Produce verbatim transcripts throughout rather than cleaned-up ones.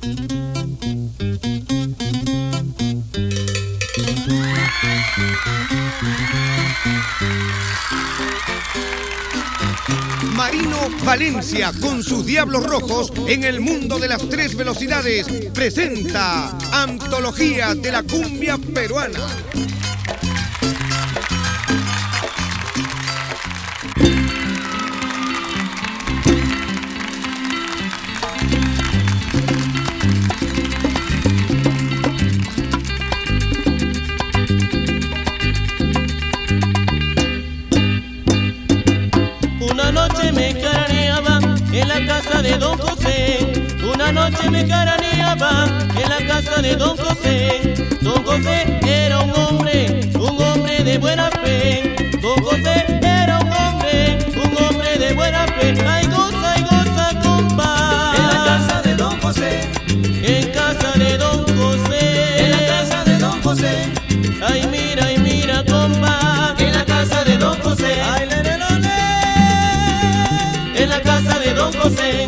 Marino Valencia, con sus Diablos Rojos en el mundo de las tres velocidades, presenta Antología de la Cumbia Peruana. Una noche me caraneaba en la casa de Don José. Una noche me caraneaba en la casa de Don José. Don José era un hombre, un hombre de buena fe. Don José era un hombre, un hombre de buena fe. Ay, goza, ay, goza, compa. En la casa de Don José. En casa de Don José. En la casa de Don José. Ay, mira, ay, mira, compa. En la casa de Don José. Ay, le, le, le, le. En la casa de Don José.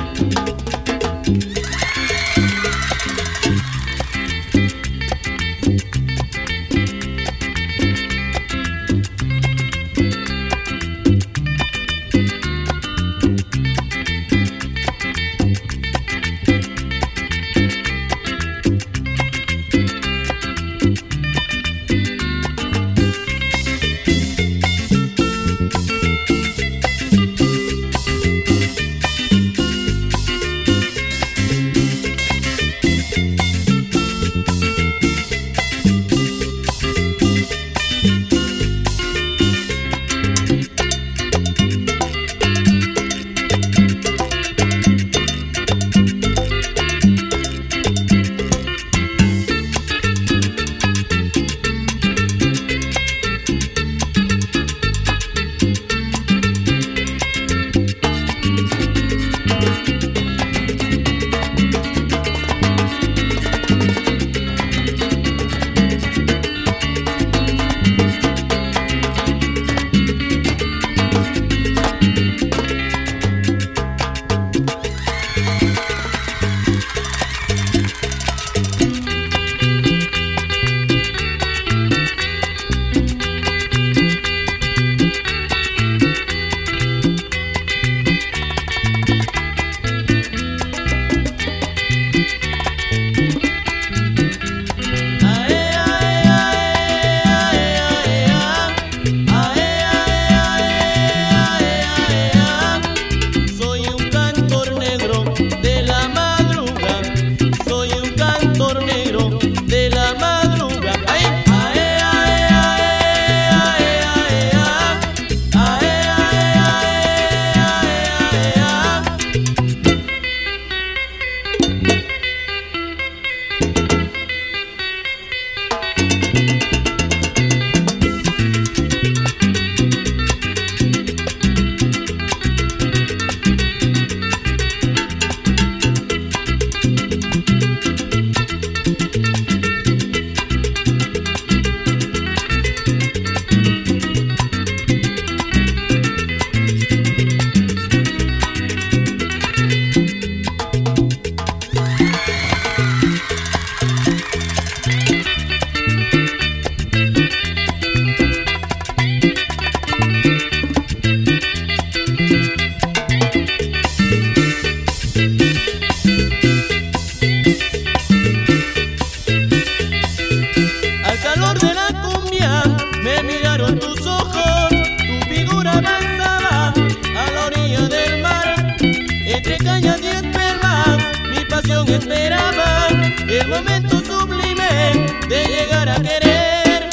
Esperaba el momento sublime de llegar a querer.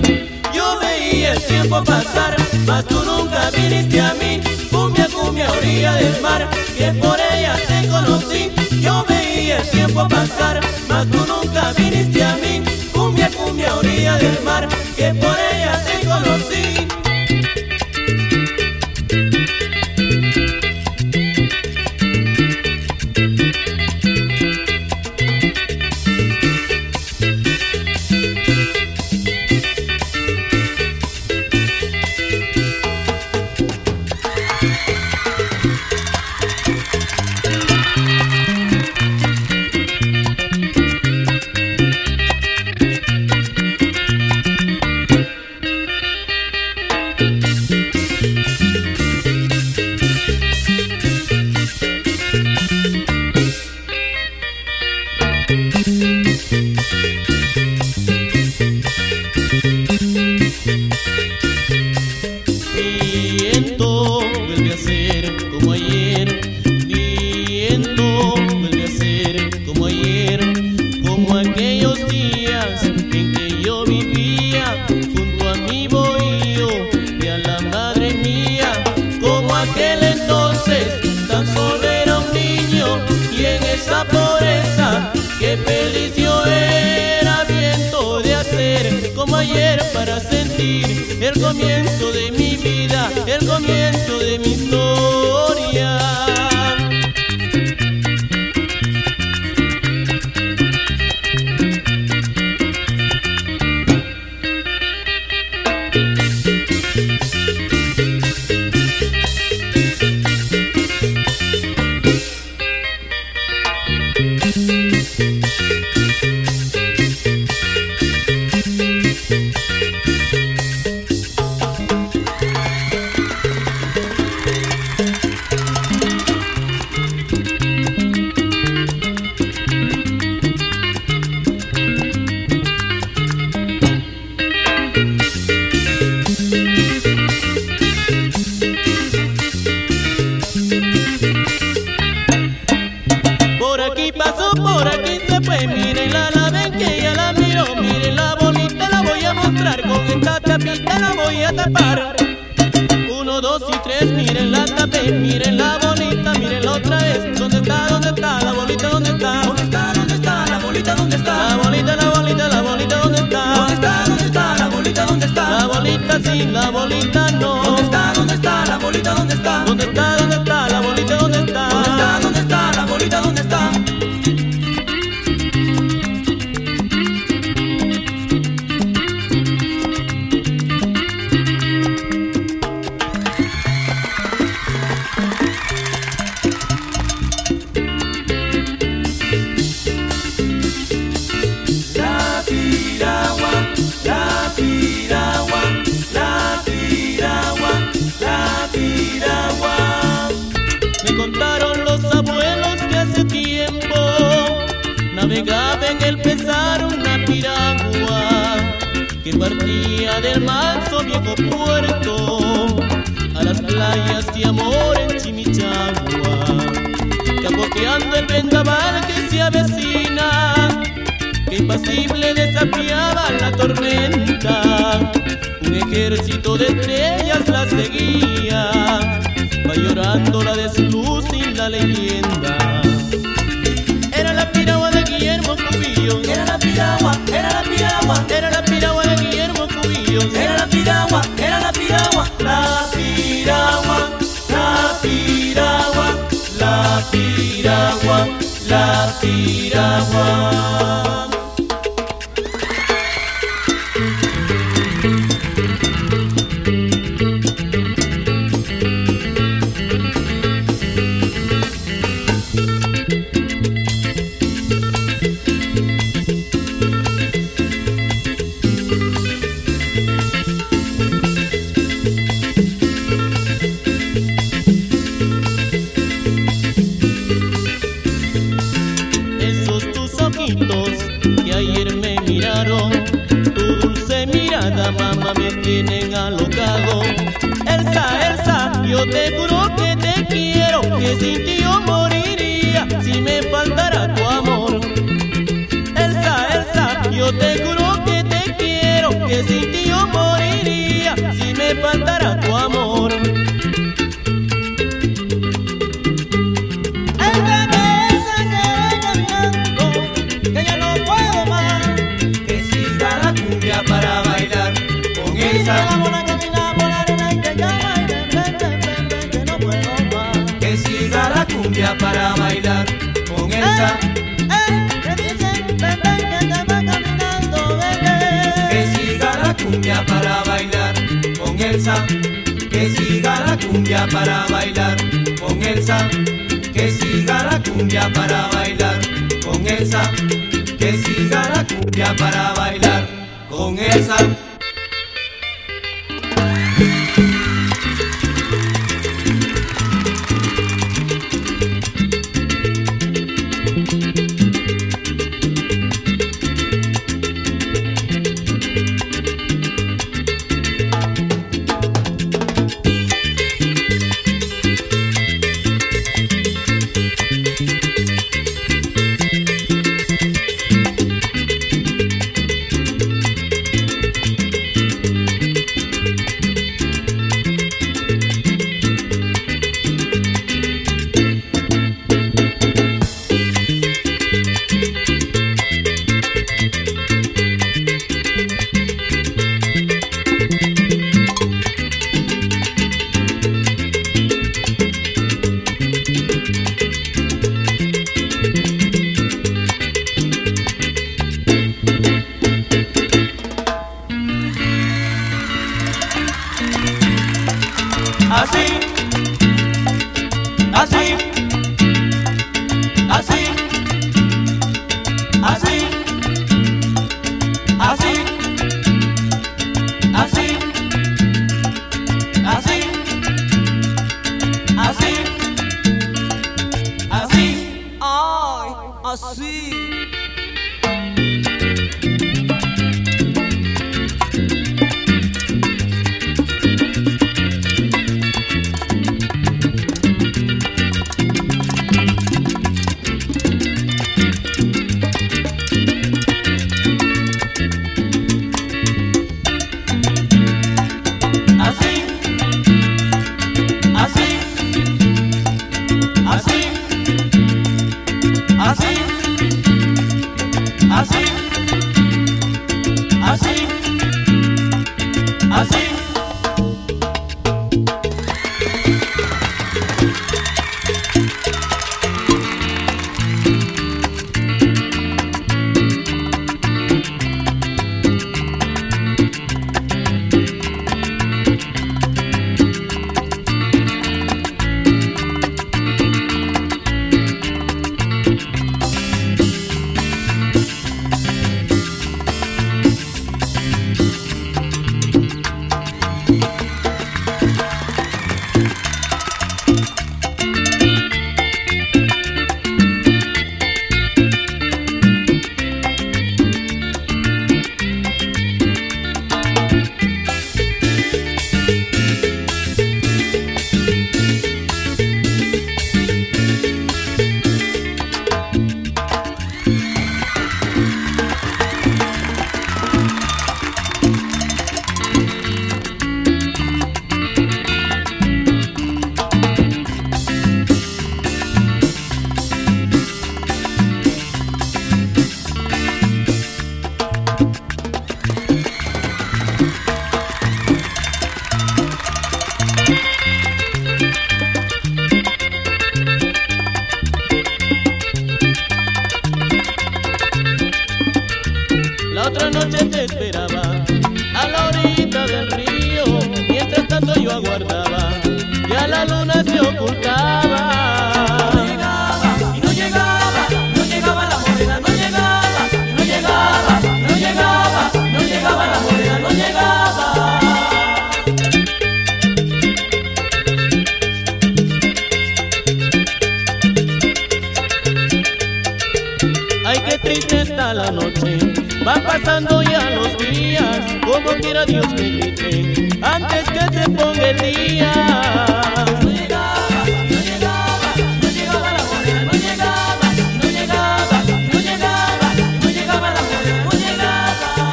Yo veía el tiempo pasar, mas tú nunca viniste a mí. Cumbia, cumbia, orilla del mar, que por ella te conocí. Yo veía el tiempo pasar, mas tú nunca viniste a mí. Cumbia, cumbia, orilla del mar, que por ella te conocí. esa, qué feliz yo era, viento de hacer como ayer para sentir el comienzo de mi vida, el comienzo de mi historia. Por aquí se fue, mírenla, la ven que ya la miro. Miren la bolita, la voy a mostrar. Con esta tapita la voy a tapar. Uno, dos y tres, miren la tapé. Miren la bolita, miren la otra vez. ¿Dónde está, dónde está la bolita, dónde está? ¿Dónde está, dónde está la bolita, dónde está? La bolita, la bolita, la bolita, ¿dónde está? ¿Dónde está, dónde está la bolita, dónde está? La bolita sí, la bolita no. ¿Dónde está, dónde está la bolita, dónde está? ¿Dónde está, dónde está la bolita, dónde está? ¿Dónde está, dónde está la bolita, dónde está? Contaron los abuelos que hace tiempo navegaba en el pesar una piragua que partía del manso viejo puerto a las playas de amor en Chimichagua, capoteando el vendaval que se avecina, que impasible desafiaba la tormenta. Un ejército de estrellas la seguía, va llorando la desluz y la leyenda. Era la piragua de Guillermo Cubillos. Era la piragua, era la piragua. Era la piragua de Guillermo Cubillos. Era la piragua, era la piragua. La piragua, la piragua, la piragua, la piragua. Que ayer me miraron, tu dulce mirada, mamá, me tienen alocado. Elsa, Elsa, yo te juro que te quiero, que sin ti yo moriría si me faltara tu amor. Elsa, Elsa, yo te juro que te quiero, que sin ti yo moriría si me faltara tu amor. Para bailar con Elsa, que siga la cumbia para bailar con Elsa, que siga la cumbia para bailar con Elsa, que siga la cumbia para bailar con Elsa, que siga la cumbia para bailar con Elsa, que siga la cumbia para bailar con Elsa. así. La otra noche te esperaba a la orilla del río, mientras tanto yo aguardaba, ya la luna se ocultaba. No llegaba, y no llegaba, no llegaba la morena, no llegaba, y no llegaba, no llegaba, no llegaba la morena, no llegaba. Ay, qué triste está la noche, van pasando ya los días, como quiera Dios me grite, antes que se ponga el día. No llegaba, no llegaba, no llegaba la morena, no llegaba, no llegaba, no llegaba, no llegaba la morena, no llegaba.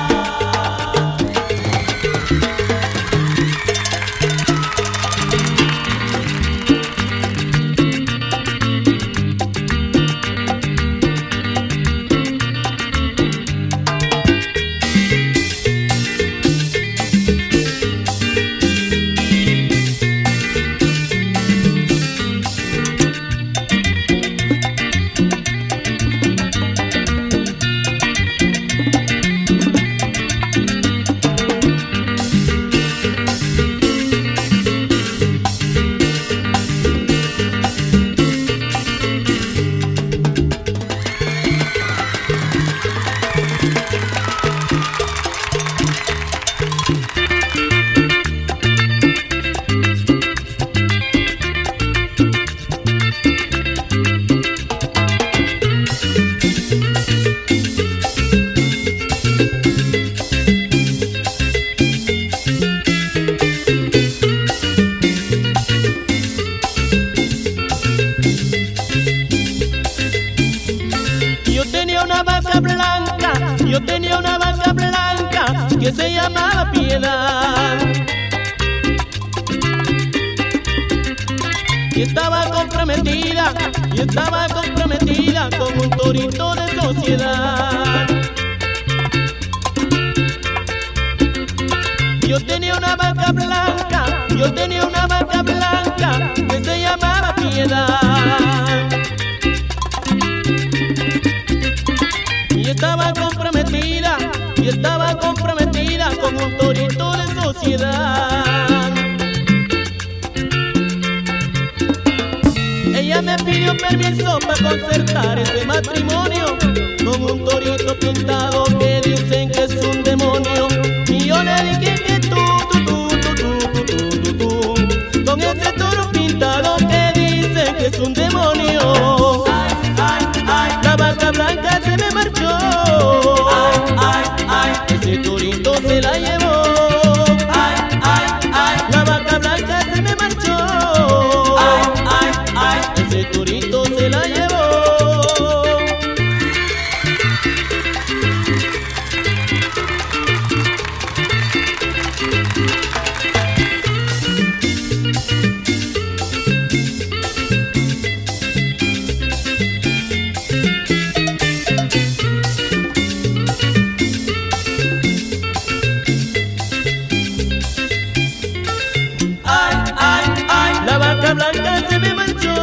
Yo tenía una vaca blanca que se llamaba Piedad, y estaba comprometida, y estaba comprometida con un torito de sociedad. Yo tenía una vaca blanca, yo tenía una vaca blanca que se llamaba Piedad, y estaba comprometida, y estaba comprometida con un torito de sociedad. Ella me pidió permiso para concertar ese matrimonio con un torito pintado que dicen que es un demonio. Y yo le dije que tú, tú, tú, tú, tú, tú, tú, tú, con ese toro pintado que dicen que es un demonio. Ay, ay, ay, la vaca blanca se me marchó. Ay, ay, ay, Ese torito se la llevó. ay, ay, ay, La vaca blanca se me marchó. ay, ay, ay. Ese torito se la llevó. Ay, ay, ay, La vaca blanca se me marchó.